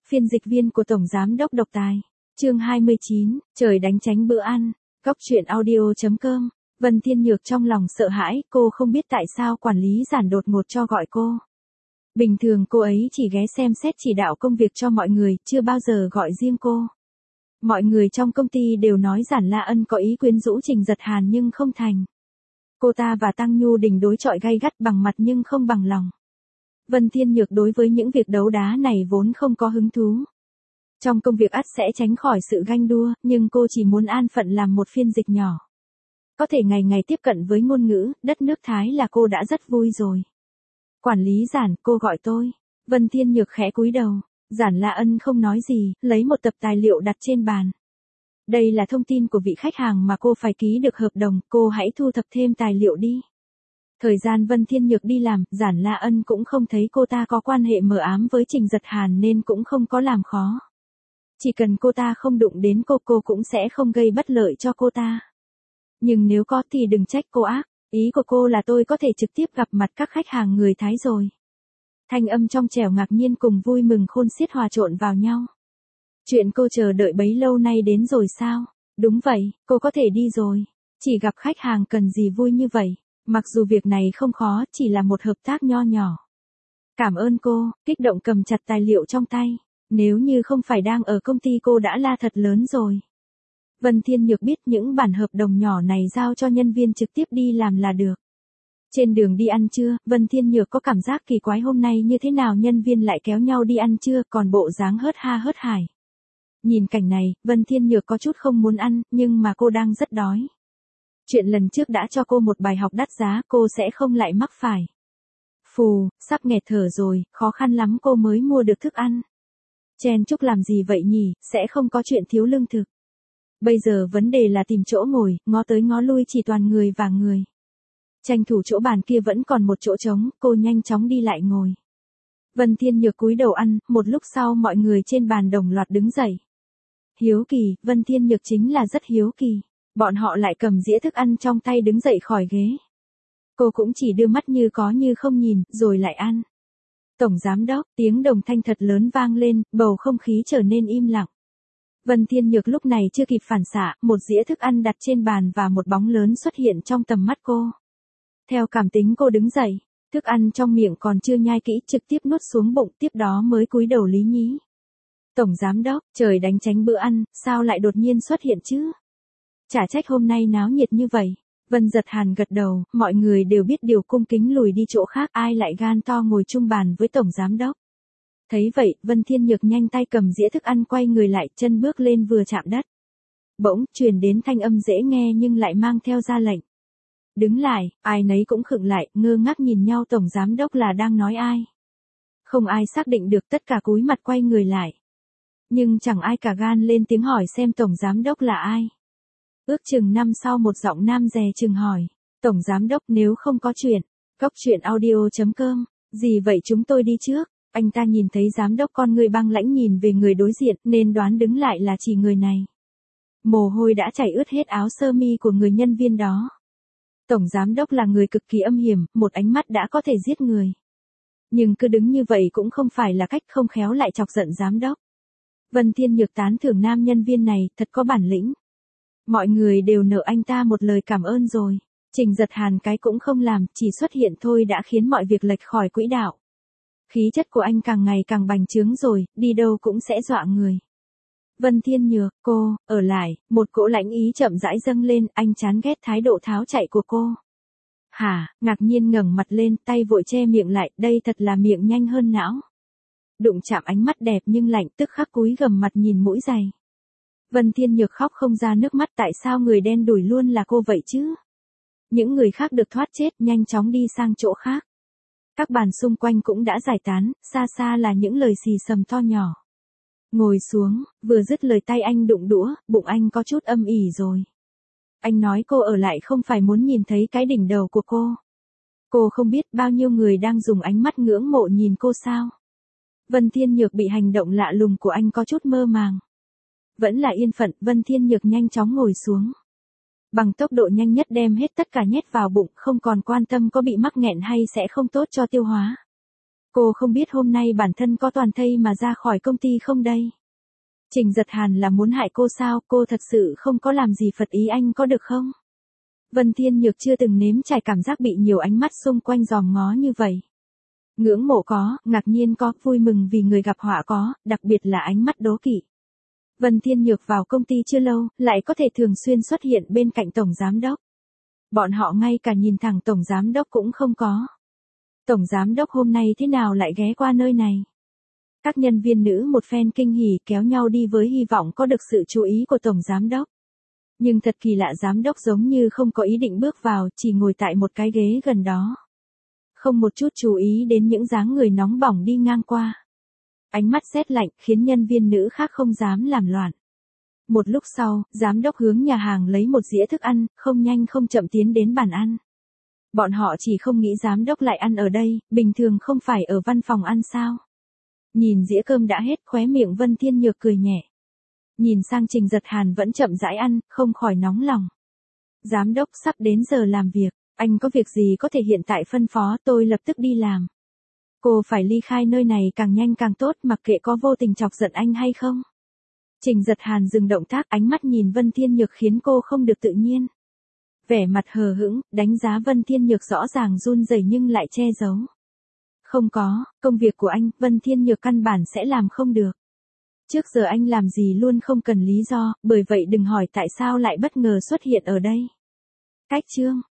Phiên dịch viên của Tổng Giám đốc độc tài. Chương 29, trời đánh tránh bữa ăn. Góc truyện audio.com. Vân Thiên Nhược trong lòng sợ hãi, cô không biết tại sao quản lý Giản đột ngột cho gọi cô. Bình thường cô ấy chỉ ghé xem xét chỉ đạo công việc cho mọi người, chưa bao giờ gọi riêng cô. Mọi người trong công ty đều nói Giản La Ân có ý quyến rũ Trình Giật Hàn nhưng không thành. Cô ta và Tăng Nhu Đình đối chọi gay gắt bằng mặt nhưng không bằng lòng. Vân Thiên Nhược đối với những việc đấu đá này vốn không có hứng thú. Trong công việc ắt sẽ tránh khỏi sự ganh đua, nhưng cô chỉ muốn an phận làm một phiên dịch nhỏ. Có thể ngày ngày tiếp cận với ngôn ngữ, đất nước Thái là cô đã rất vui rồi. Quản lý Giản, cô gọi tôi. Vân Thiên Nhược khẽ cúi đầu. Giản La Ân không nói gì, lấy một tập tài liệu đặt trên bàn. Đây là thông tin của vị khách hàng mà cô phải ký được hợp đồng, cô hãy thu thập thêm tài liệu đi. Thời gian Vân Thiên Nhược đi làm, Giản La Ân cũng không thấy cô ta có quan hệ mờ ám với Trình Giật Hàn nên cũng không có làm khó. Chỉ cần cô ta không đụng đến cô cũng sẽ không gây bất lợi cho cô ta. Nhưng nếu có thì đừng trách cô ác, ý của cô là tôi có thể trực tiếp gặp mặt các khách hàng người Thái rồi. Thanh âm trong trẻo ngạc nhiên cùng vui mừng khôn xiết hòa trộn vào nhau. Chuyện cô chờ đợi bấy lâu nay đến rồi sao? Đúng vậy, cô có thể đi rồi. Chỉ gặp khách hàng cần gì vui như vậy. Mặc dù việc này không khó, chỉ là một hợp tác nho nhỏ. Cảm ơn cô, kích động cầm chặt tài liệu trong tay. Nếu như không phải đang ở công ty cô đã la thật lớn rồi. Vân Thiên Nhược biết những bản hợp đồng nhỏ này giao cho nhân viên trực tiếp đi làm là được. Trên đường đi ăn trưa, Vân Thiên Nhược có cảm giác kỳ quái hôm nay như thế nào nhân viên lại kéo nhau đi ăn trưa còn bộ dáng hớt ha hớt hải. Nhìn cảnh này, Vân Thiên Nhược có chút không muốn ăn, nhưng mà cô đang rất đói. Chuyện lần trước đã cho cô một bài học đắt giá, cô sẽ không lại mắc phải. Phù, sắp nghẹt thở rồi, khó khăn lắm cô mới mua được thức ăn. Chen chúc làm gì vậy nhỉ, sẽ không có chuyện thiếu lương thực. Bây giờ vấn đề là tìm chỗ ngồi, ngó tới ngó lui chỉ toàn người và người. Tranh thủ chỗ bàn kia vẫn còn một chỗ trống, cô nhanh chóng đi lại ngồi. Vân Thiên Nhược cúi đầu ăn, một lúc sau mọi người trên bàn đồng loạt đứng dậy. Hiếu kỳ, Vân Thiên Nhược chính là rất hiếu kỳ. Bọn họ lại cầm dĩa thức ăn trong tay đứng dậy khỏi ghế. Cô cũng chỉ đưa mắt như có như không nhìn, rồi lại ăn. Tổng Giám đốc, tiếng đồng thanh thật lớn vang lên, bầu không khí trở nên im lặng. Vân Thiên Nhược lúc này chưa kịp phản xạ, một dĩa thức ăn đặt trên bàn và một bóng lớn xuất hiện trong tầm mắt cô. Theo cảm tính cô đứng dậy, thức ăn trong miệng còn chưa nhai kỹ trực tiếp nuốt xuống bụng, tiếp đó mới cúi đầu lý nhí. Tổng Giám đốc, trời đánh tránh bữa ăn, sao lại đột nhiên xuất hiện chứ? Chả trách hôm nay náo nhiệt như vậy. Vân Giật Hàn gật đầu, mọi người đều biết điều cung kính lùi đi chỗ khác, ai lại gan to ngồi chung bàn với Tổng Giám đốc. Thấy vậy, Vân Thiên Nhược nhanh tay cầm dĩa thức ăn quay người lại, chân bước lên vừa chạm đất. Bỗng, truyền đến thanh âm dễ nghe nhưng lại mang theo ra lệnh. Đứng lại, ai nấy cũng khựng lại, ngơ ngác nhìn nhau. Tổng Giám đốc là đang nói ai? Không ai xác định được, tất cả cúi mặt quay người lại. Nhưng chẳng ai cả gan lên tiếng hỏi xem Tổng Giám đốc là ai. Ước chừng năm sau một giọng nam dè chừng hỏi. Tổng Giám đốc nếu không có chuyện. Góc truyện audio.com. Gì vậy chúng tôi đi trước. Anh ta nhìn thấy Giám đốc con người băng lãnh nhìn về người đối diện nên đoán đứng lại là chỉ người này. Mồ hôi đã chảy ướt hết áo sơ mi của người nhân viên đó. Tổng Giám đốc là người cực kỳ âm hiểm, một ánh mắt đã có thể giết người. Nhưng cứ đứng như vậy cũng không phải là cách, không khéo lại chọc giận Giám đốc. Vân Thiên Nhược tán thưởng nam nhân viên này, thật có bản lĩnh. Mọi người đều nợ anh ta một lời cảm ơn rồi. Trình Giật Hàn cái cũng không làm, chỉ xuất hiện thôi đã khiến mọi việc lệch khỏi quỹ đạo. Khí chất của anh càng ngày càng bành trướng rồi, đi đâu cũng sẽ dọa người. Vân Thiên Nhược, cô, ở lại, một cỗ lãnh ý chậm rãi dâng lên, anh chán ghét thái độ tháo chạy của cô. Hả, ngạc nhiên ngẩng mặt lên, tay vội che miệng lại, đây thật là miệng nhanh hơn não. Đụng chạm ánh mắt đẹp nhưng lạnh, tức khắc cúi gằm mặt nhìn mũi giày. Vân Thiên Nhược khóc không ra nước mắt, tại sao người đen đủi luôn là cô vậy chứ? Những người khác được thoát chết, nhanh chóng đi sang chỗ khác. Các bàn xung quanh cũng đã giải tán, xa xa là những lời xì xầm to nhỏ. Ngồi xuống, vừa dứt lời tay anh đụng đũa, bụng anh có chút âm ỉ rồi. Anh nói cô ở lại không phải muốn nhìn thấy cái đỉnh đầu của cô. Cô không biết bao nhiêu người đang dùng ánh mắt ngưỡng mộ nhìn cô sao. Vân Thiên Nhược bị hành động lạ lùng của anh có chút mơ màng. Vẫn là yên phận, Vân Thiên Nhược nhanh chóng ngồi xuống. Bằng tốc độ nhanh nhất đem hết tất cả nhét vào bụng, không còn quan tâm có bị mắc nghẹn hay sẽ không tốt cho tiêu hóa. Cô không biết hôm nay bản thân có toàn thây mà ra khỏi công ty không đây? Trình Giật Hàn là muốn hại cô sao, cô thật sự không có làm gì phật ý anh có được không? Vân Thiên Nhược chưa từng nếm trải cảm giác bị nhiều ánh mắt xung quanh dòm ngó như vậy. Ngưỡng mộ có, ngạc nhiên có, vui mừng vì người gặp họa có, đặc biệt là ánh mắt đố kỵ. Vân Thiên Nhược vào công ty chưa lâu, lại có thể thường xuyên xuất hiện bên cạnh Tổng Giám Đốc. Bọn họ ngay cả nhìn thẳng Tổng Giám Đốc cũng không có. Tổng Giám Đốc hôm nay thế nào lại ghé qua nơi này? Các nhân viên nữ một phen kinh hỉ kéo nhau đi với hy vọng có được sự chú ý của Tổng Giám Đốc. Nhưng thật kỳ lạ, Giám Đốc giống như không có ý định bước vào, chỉ ngồi tại một cái ghế gần đó. Không một chút chú ý đến những dáng người nóng bỏng đi ngang qua. Ánh mắt rét lạnh khiến nhân viên nữ khác không dám làm loạn. Một lúc sau, Giám Đốc hướng nhà hàng lấy một dĩa thức ăn, không nhanh không chậm tiến đến bàn ăn. Bọn họ chỉ không nghĩ Giám Đốc lại ăn ở đây, bình thường không phải ở văn phòng ăn sao? Nhìn dĩa cơm đã hết, khóe miệng Vân Thiên Nhược cười nhẹ. Nhìn sang Trình Giật Hàn vẫn chậm rãi ăn, không khỏi nóng lòng. Giám Đốc sắp đến giờ làm việc, anh có việc gì có thể hiện tại phân phó, tôi lập tức đi làm. Cô phải ly khai nơi này càng nhanh càng tốt, mặc kệ có vô tình chọc giận anh hay không. Trình Giật Hàn dừng động tác, ánh mắt nhìn Vân Thiên Nhược khiến cô không được tự nhiên. Vẻ mặt hờ hững, đánh giá Vân Thiên Nhược rõ ràng run rẩy nhưng lại che giấu. Không có, công việc của anh, Vân Thiên Nhược căn bản sẽ làm không được. Trước giờ anh làm gì luôn không cần lý do, bởi vậy đừng hỏi tại sao lại bất ngờ xuất hiện ở đây. Cách chương